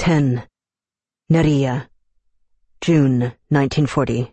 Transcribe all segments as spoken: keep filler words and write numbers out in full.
ten. Neria. June nineteen forty.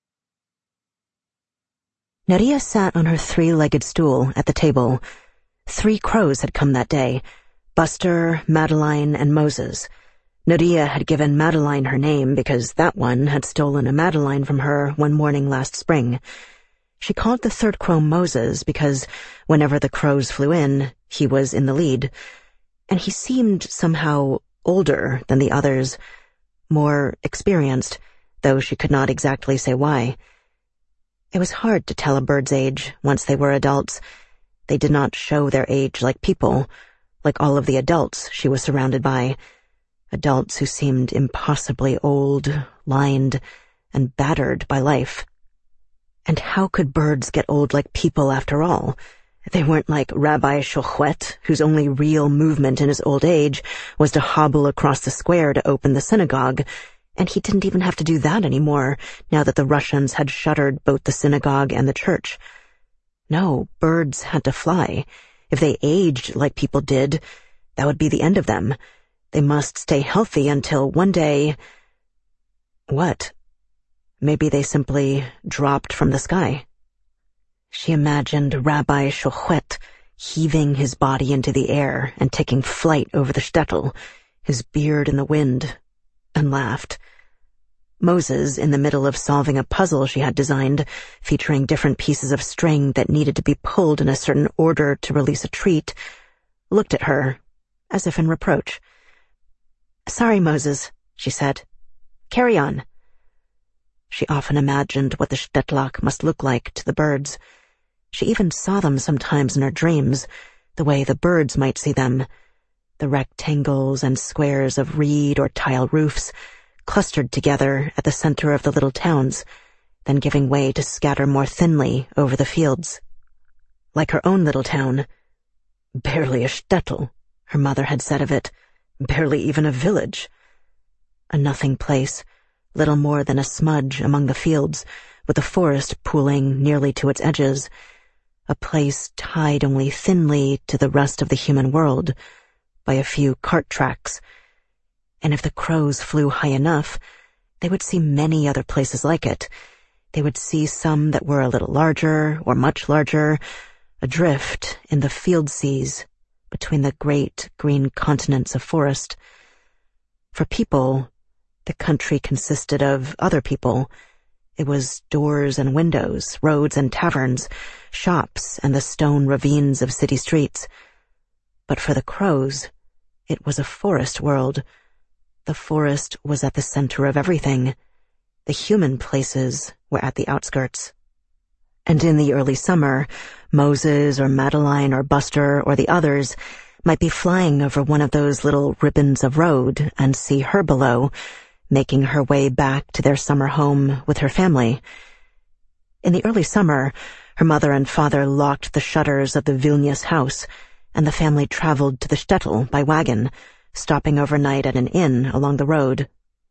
Neria sat on her three-legged stool at the table. Three crows had come that day: Buster, Madeline, and Moses. Neria had given Madeline her name because that one had stolen a Madeline from her one morning last spring. She called the third crow Moses because whenever the crows flew in, he was in the lead, and he seemed somehow older than the others, more experienced, though she could not exactly say why. It was hard to tell a bird's age once they were adults. They did not show their age like people, like all of the adults she was surrounded by, adults who seemed impossibly old, lined, and battered by life. And how could birds get old like people after all? They weren't like Rabbi Shochet, whose only real movement in his old age was to hobble across the square to open the synagogue, and he didn't even have to do that anymore, now that the Russians had shuttered both the synagogue and the church. No, birds had to fly. If they aged like people did, that would be the end of them. They must stay healthy until one day... What? Maybe they simply dropped from the sky. She imagined Rabbi Shochet heaving his body into the air and taking flight over the shtetl, his beard in the wind, and laughed. Moses, in the middle of solving a puzzle she had designed, featuring different pieces of string that needed to be pulled in a certain order to release a treat, looked at her, as if in reproach. "Sorry, Moses," she said. "Carry on." She often imagined what the shtetlach must look like to the birds. She even saw them sometimes in her dreams, the way the birds might see them, the rectangles and squares of reed or tile roofs, clustered together at the center of the little towns, then giving way to scatter more thinly over the fields. Like her own little town. Barely a shtetl, her mother had said of it, barely even a village. A nothing place, little more than a smudge among the fields, with the forest pooling nearly to its edges, a place tied only thinly to the rest of the human world by a few cart tracks. And if the crows flew high enough, they would see many other places like it. They would see some that were a little larger or much larger, adrift in the field seas between the great green continents of forest. For people, the country consisted of other people. It was doors and windows, roads and taverns, shops and the stone ravines of city streets. But for the crows, it was a forest world. The forest was at the center of everything. The human places were at the outskirts. And in the early summer, Moses or Madeline or Buster or the others might be flying over one of those little ribbons of road and see her below, making her way back to their summer home with her family. In the early summer, her mother and father locked the shutters of the Vilnius house, and the family traveled to the shtetl by wagon, stopping overnight at an inn along the road.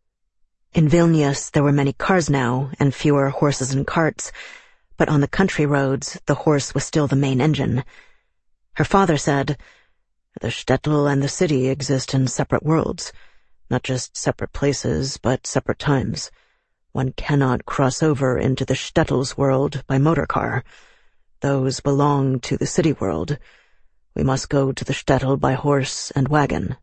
In Vilnius there were many cars now, and fewer horses and carts, but on the country roads the horse was still the main engine. Her father said, "The shtetl and the city exist in separate worlds. Not just separate places, but separate times. One cannot cross over into the shtetl's world by motor car. Those belong to the city world. We must go to the shtetl by horse and wagon."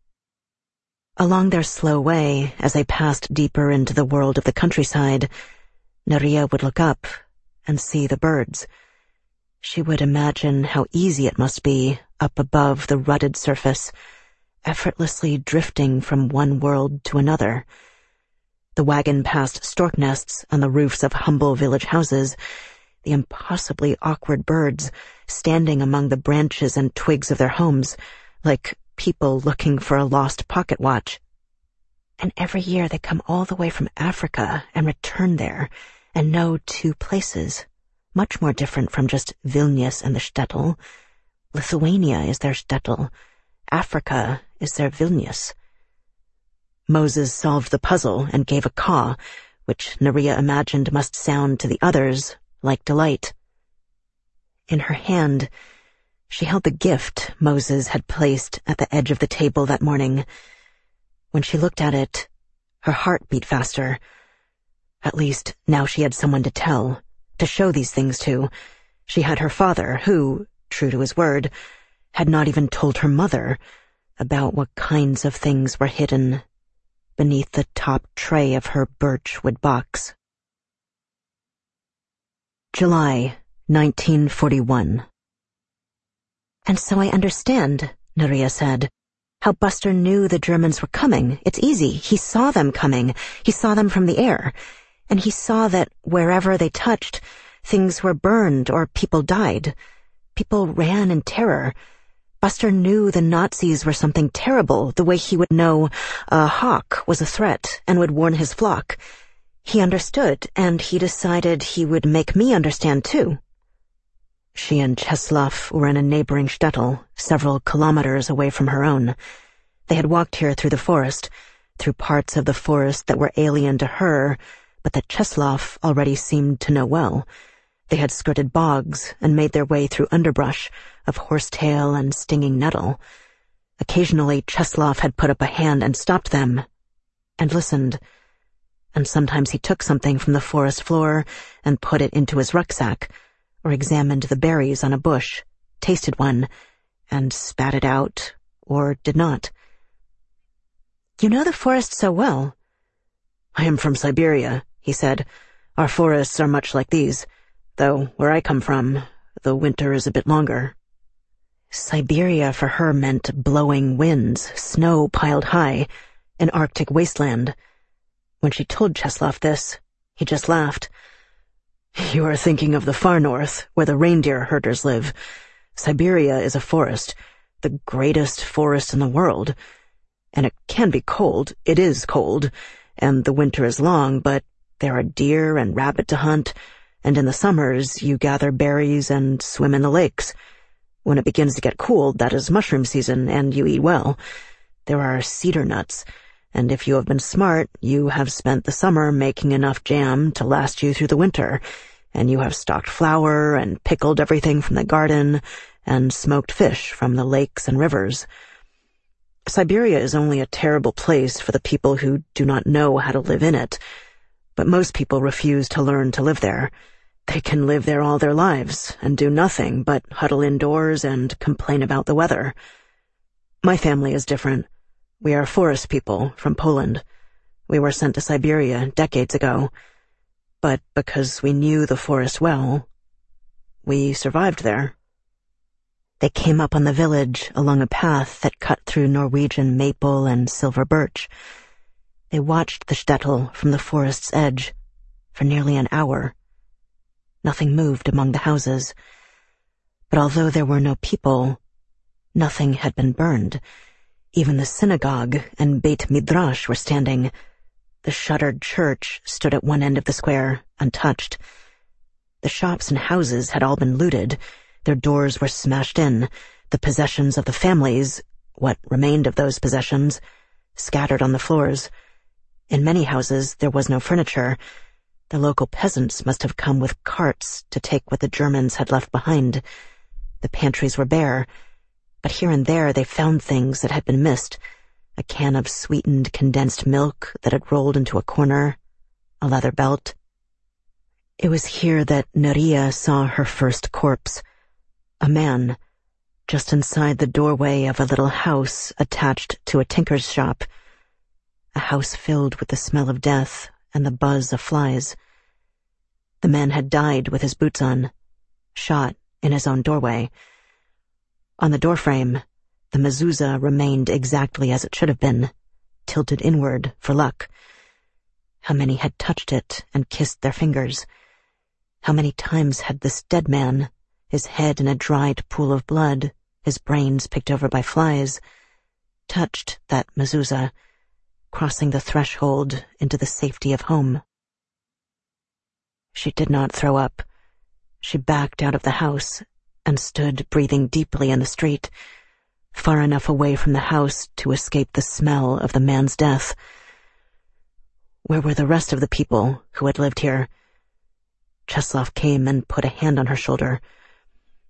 Along their slow way, as they passed deeper into the world of the countryside, Neria would look up and see the birds. She would imagine how easy it must be up above the rutted surface, effortlessly drifting from one world to another. The wagon passed stork nests on the roofs of humble village houses, the impossibly awkward birds standing among the branches and twigs of their homes, like people looking for a lost pocket watch. And every year they come all the way from Africa and return there and know two places, much more different from just Vilnius and the shtetl. Lithuania is their shtetl. Africa is their Vilnius. Moses solved the puzzle and gave a caw, which Neria imagined must sound to the others like delight. In her hand, she held the gift Moses had placed at the edge of the table that morning. When she looked at it, her heart beat faster. At least, now she had someone to tell, to show these things to. She had her father, who, true to his word, had not even told her mother about what kinds of things were hidden beneath the top tray of her birchwood box. July, nineteen forty-one. "And so I understand," Nuria said, "how Buster knew the Germans were coming. It's easy. He saw them coming. He saw them from the air. And he saw that wherever they touched, things were burned or people died. People ran in terror. Buster knew the Nazis were something terrible, the way he would know a hawk was a threat and would warn his flock. He understood, and he decided he would make me understand too." She and Czeslaw were in a neighboring shtetl, several kilometers away from her own. They had walked here through the forest, through parts of the forest that were alien to her, but that Czeslaw already seemed to know well. They had skirted bogs and made their way through underbrush of horsetail and stinging nettle. Occasionally, Czeslaw had put up a hand and stopped them, and listened. And sometimes he took something from the forest floor and put it into his rucksack, or examined the berries on a bush, tasted one, and spat it out, or did not. "You know the forest so well." "I am from Siberia," he said. "Our forests are much like these, though where I come from, the winter is a bit longer." Siberia for her meant blowing winds, snow piled high, an Arctic wasteland. When she told Czeslaw this, he just laughed. "You are thinking of the far north, where the reindeer herders live. Siberia is a forest, the greatest forest in the world. And it can be cold, it is cold, and the winter is long, but there are deer and rabbit to hunt, and in the summers you gather berries and swim in the lakes. When it begins to get cool, that is mushroom season, and you eat well. There are cedar nuts, and if you have been smart, you have spent the summer making enough jam to last you through the winter, and you have stocked flour and pickled everything from the garden and smoked fish from the lakes and rivers. Siberia is only a terrible place for the people who do not know how to live in it, but most people refuse to learn to live there. They can live there all their lives and do nothing but huddle indoors and complain about the weather. My family is different. We are forest people from Poland. We were sent to Siberia decades ago, but because we knew the forest well, we survived there." They came up on the village along a path that cut through Norwegian maple and silver birch. They watched the shtetl from the forest's edge for nearly an hour. Nothing moved among the houses. But although there were no people, nothing had been burned. Even the synagogue and Beit Midrash were standing. The shuttered church stood at one end of the square, untouched. The shops and houses had all been looted. Their doors were smashed in, the possessions of the families, what remained of those possessions, scattered on the floors. In many houses there was no furniture. The local peasants must have come with carts to take what the Germans had left behind. The pantries were bare, but here and there they found things that had been missed. A can of sweetened condensed milk that had rolled into a corner, a leather belt. It was here that Nuria saw her first corpse. A man, just inside the doorway of a little house attached to a tinker's shop. A house filled with the smell of death and the buzz of flies. The man had died with his boots on, shot in his own doorway. On the doorframe, the mezuzah remained exactly as it should have been, tilted inward for luck. How many had touched it and kissed their fingers? How many times had this dead man, his head in a dried pool of blood, his brains picked over by flies, touched that mezuzah, crossing the threshold into the safety of home? She did not throw up. She backed out of the house and stood breathing deeply in the street, far enough away from the house to escape the smell of the man's death. Where were the rest of the people who had lived here? Czeslaw came and put a hand on her shoulder.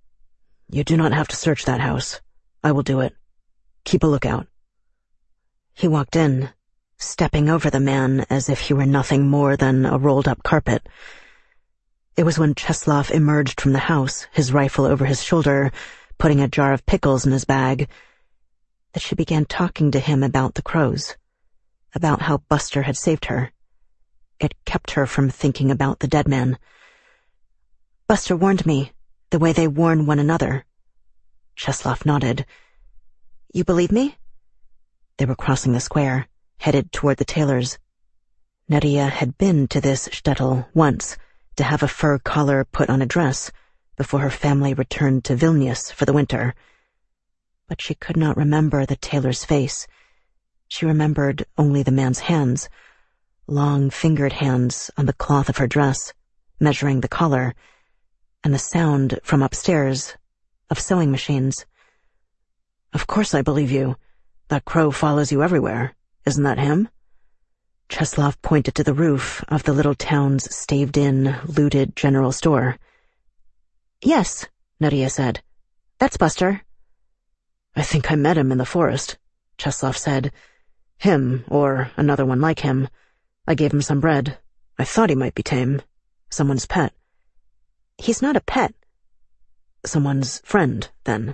"You do not have to search that house. I will do it. Keep a lookout." He walked in, stepping over the man as if he were nothing more than a rolled-up carpet. It was when Cheslov emerged from the house, his rifle over his shoulder, putting a jar of pickles in his bag, that she began talking to him about the crows, about how Buster had saved her. It kept her from thinking about the dead man. Buster warned me, the way they warn one another. Cheslov nodded. You believe me? They were crossing the square, headed toward the tailor's. Nadia had been to this shtetl once, to have a fur collar put on a dress, before her family returned to Vilnius for the winter. But she could not remember the tailor's face. She remembered only the man's hands, long-fingered hands on the cloth of her dress, measuring the collar, and the sound from upstairs of sewing machines. Of course I believe you. That crow follows you everywhere. Isn't that him? Cheslov pointed to the roof of the little town's staved-in, looted general store. Yes, Nadia said. That's Buster. I think I met him in the forest, Cheslov said. Him, or another one like him. I gave him some bread. I thought he might be tame. Someone's pet. He's not a pet. Someone's friend, then.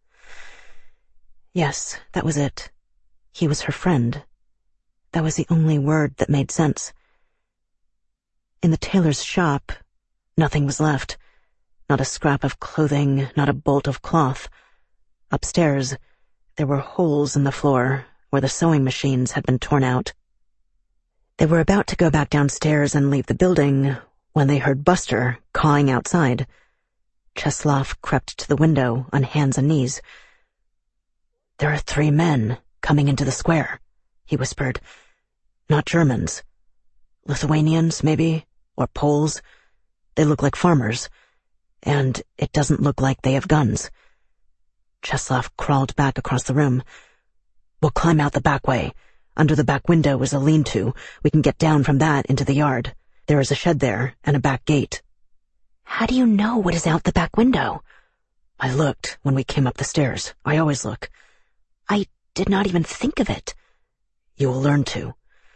Yes, that was it. He was her friend. That was the only word that made sense. In the tailor's shop, nothing was left. Not a scrap of clothing, not a bolt of cloth. Upstairs, there were holes in the floor where the sewing machines had been torn out. They were about to go back downstairs and leave the building when they heard Buster cawing outside. Cheslov crept to the window on hands and knees. There are three men coming into the square, he whispered. Not Germans. Lithuanians, maybe, or Poles. They look like farmers, and it doesn't look like they have guns. Cheslov crawled back across the room. We'll climb out the back way. Under the back window is a lean-to. We can get down from that into the yard. There is a shed there and a back gate. How do you know what is out the back window? I looked when we came up the stairs. I always look. I did not even think of it. You will learn to.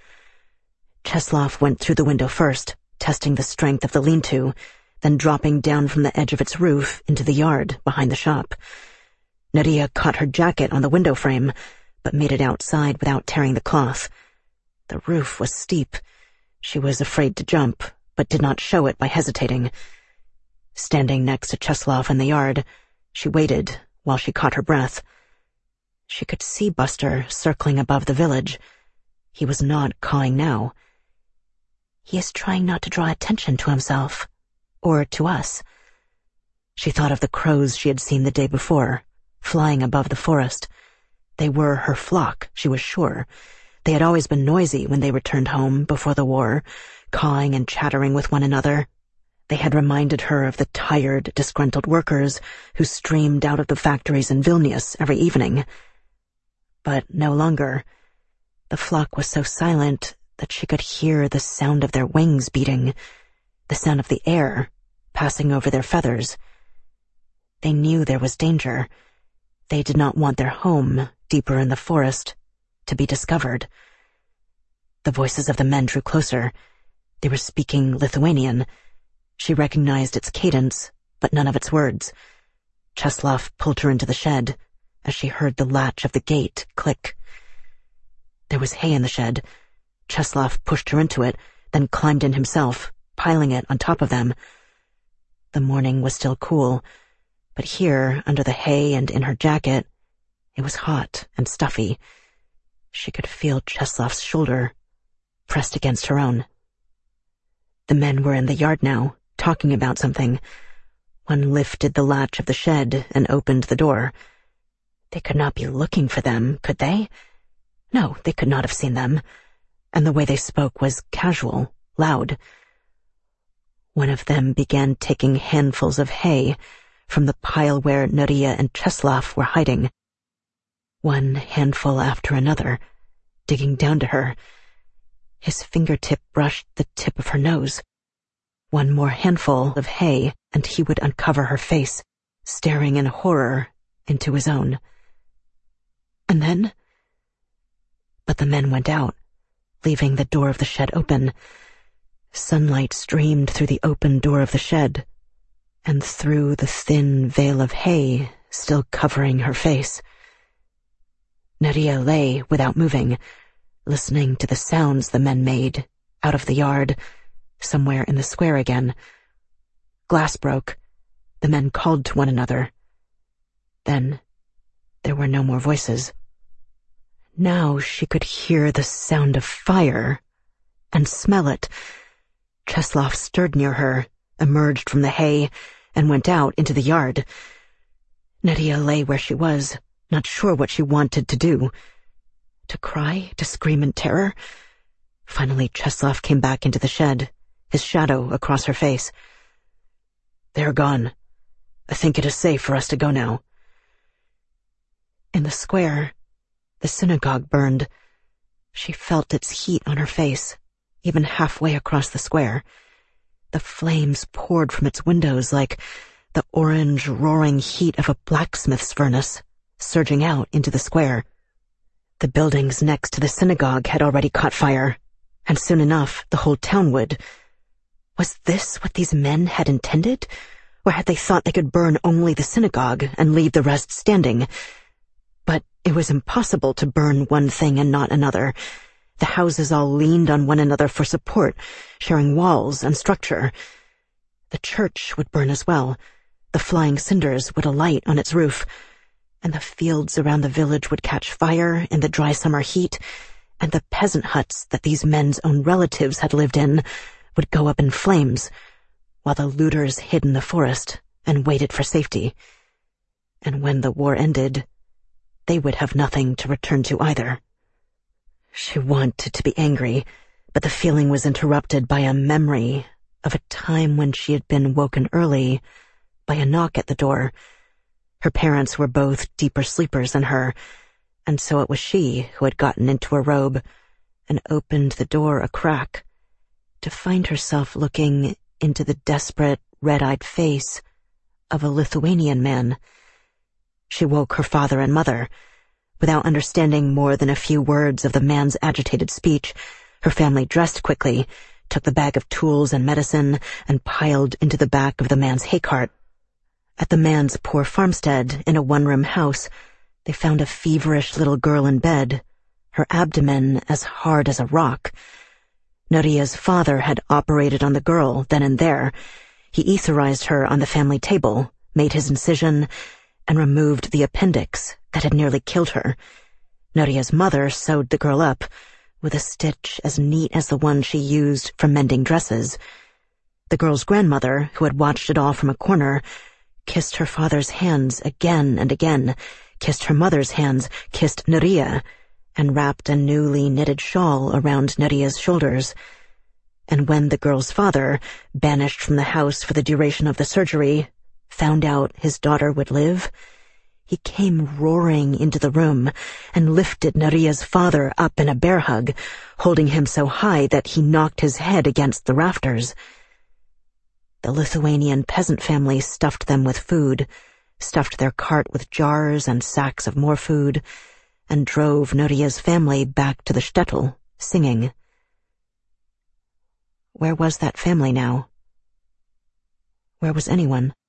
Cheslov went through the window first, testing the strength of the lean-to, then dropping down from the edge of its roof into the yard behind the shop. Nadia caught her jacket on the window frame, but made it outside without tearing the cloth. The roof was steep. She was afraid to jump, but did not show it by hesitating. Standing next to Cheslov in the yard, she waited while she caught her breath. She could see Buster circling above the village. He was not cawing now. He is trying not to draw attention to himself, or to us. She thought of the crows she had seen the day before, flying above the forest. They were her flock, she was sure. They had always been noisy when they returned home before the war, cawing and chattering with one another. They had reminded her of the tired, disgruntled workers who streamed out of the factories in Vilnius every evening. But no longer. The flock was so silent that she could hear the sound of their wings beating, the sound of the air passing over their feathers. They knew there was danger. They did not want their home, deeper in the forest, to be discovered. The voices of the men drew closer. They were speaking Lithuanian. She recognized its cadence, but none of its words. Cheslov pulled her into the shed as she heard the latch of the gate click. There was hay in the shed. Cheslov pushed her into it, then climbed in himself, piling it on top of them. The morning was still cool, but here, under the hay and in her jacket, it was hot and stuffy. She could feel Cheslov's shoulder pressed against her own. The men were in the yard now, talking about something. One lifted the latch of the shed and opened the door. They could not be looking for them, could they? No, they could not have seen them. And the way they spoke was casual, loud. One of them began taking handfuls of hay from the pile where Nadia and Cheslov were hiding. One handful after another, digging down to her. His fingertip brushed the tip of her nose. One more handful of hay, and he would uncover her face, staring in horror into his own. And then But the men went out, leaving the door of the shed open. Sunlight streamed through the open door of the shed, and through the thin veil of hay still covering her face. Nadia lay without moving, listening to the sounds the men made out of the yard, somewhere in the square again. Glass broke. The men called to one another. Then there were no more voices. Now she could hear the sound of fire and smell it. Cheslov stirred near her, emerged from the hay, and went out into the yard. Nadia lay where she was, not sure what she wanted to do. To cry, to scream in terror? Finally, Cheslov came back into the shed, his shadow across her face. "They are gone. I think it is safe for us to go now." In the square, the synagogue burned. She felt its heat on her face, even halfway across the square. The flames poured from its windows like the orange, roaring heat of a blacksmith's furnace, surging out into the square. The buildings next to the synagogue had already caught fire, and soon enough the whole town would. Was this what these men had intended? Or had they thought they could burn only the synagogue and leave the rest standing? But it was impossible to burn one thing and not another. The houses all leaned on one another for support, sharing walls and structure. The church would burn as well. The flying cinders would alight on its roof, and the fields around the village would catch fire in the dry summer heat, and the peasant huts that these men's own relatives had lived in would go up in flames, while the looters hid in the forest and waited for safety. And when the war ended, they would have nothing to return to either. She wanted to be angry, but the feeling was interrupted by a memory of a time when she had been woken early by a knock at the door. Her parents were both deeper sleepers than her, and so it was she who had gotten into a robe and opened the door a crack to find herself looking into the desperate, red-eyed face of a Lithuanian man. She woke her father and mother. Without understanding more than a few words of the man's agitated speech, her family dressed quickly, took the bag of tools and medicine, and piled into the back of the man's hay cart. At the man's poor farmstead in a one-room house, they found a feverish little girl in bed, her abdomen as hard as a rock. Nadia's father had operated on the girl then and there. He etherized her on the family table, made his incision, and removed the appendix that had nearly killed her. Nadia's mother sewed the girl up, with a stitch as neat as the one she used for mending dresses. The girl's grandmother, who had watched it all from a corner, kissed her father's hands again and again, kissed her mother's hands, kissed Nadia, and wrapped a newly knitted shawl around Nadia's shoulders. And when the girl's father, banished from the house for the duration of the surgery, found out his daughter would live, he came roaring into the room and lifted Nadia's father up in a bear hug, holding him so high that he knocked his head against the rafters. The Lithuanian peasant family stuffed them with food, stuffed their cart with jars and sacks of more food, and drove Nadia's family back to the shtetl, singing. Where was that family now? Where was anyone?